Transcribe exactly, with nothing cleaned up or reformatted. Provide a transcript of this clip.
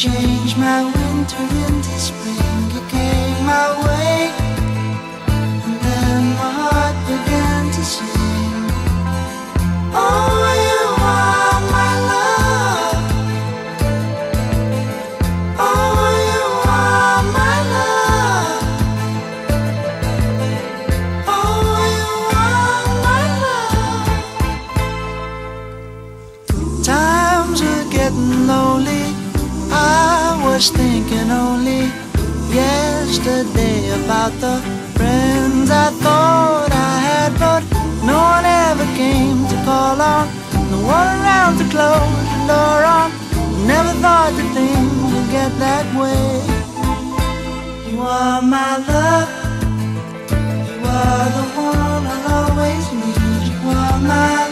changed my winter into spring. You came my way, and then my heart began to sing. Oh, you are my love. Oh, you are my love. Oh, you are my love. Times were getting lonely. I was thinking only yesterday about the friends I thought I had, but no one ever came to call on, no one around to close the door on. Never thought that things would get that way. You are my love, you are the one I'll always need. You are my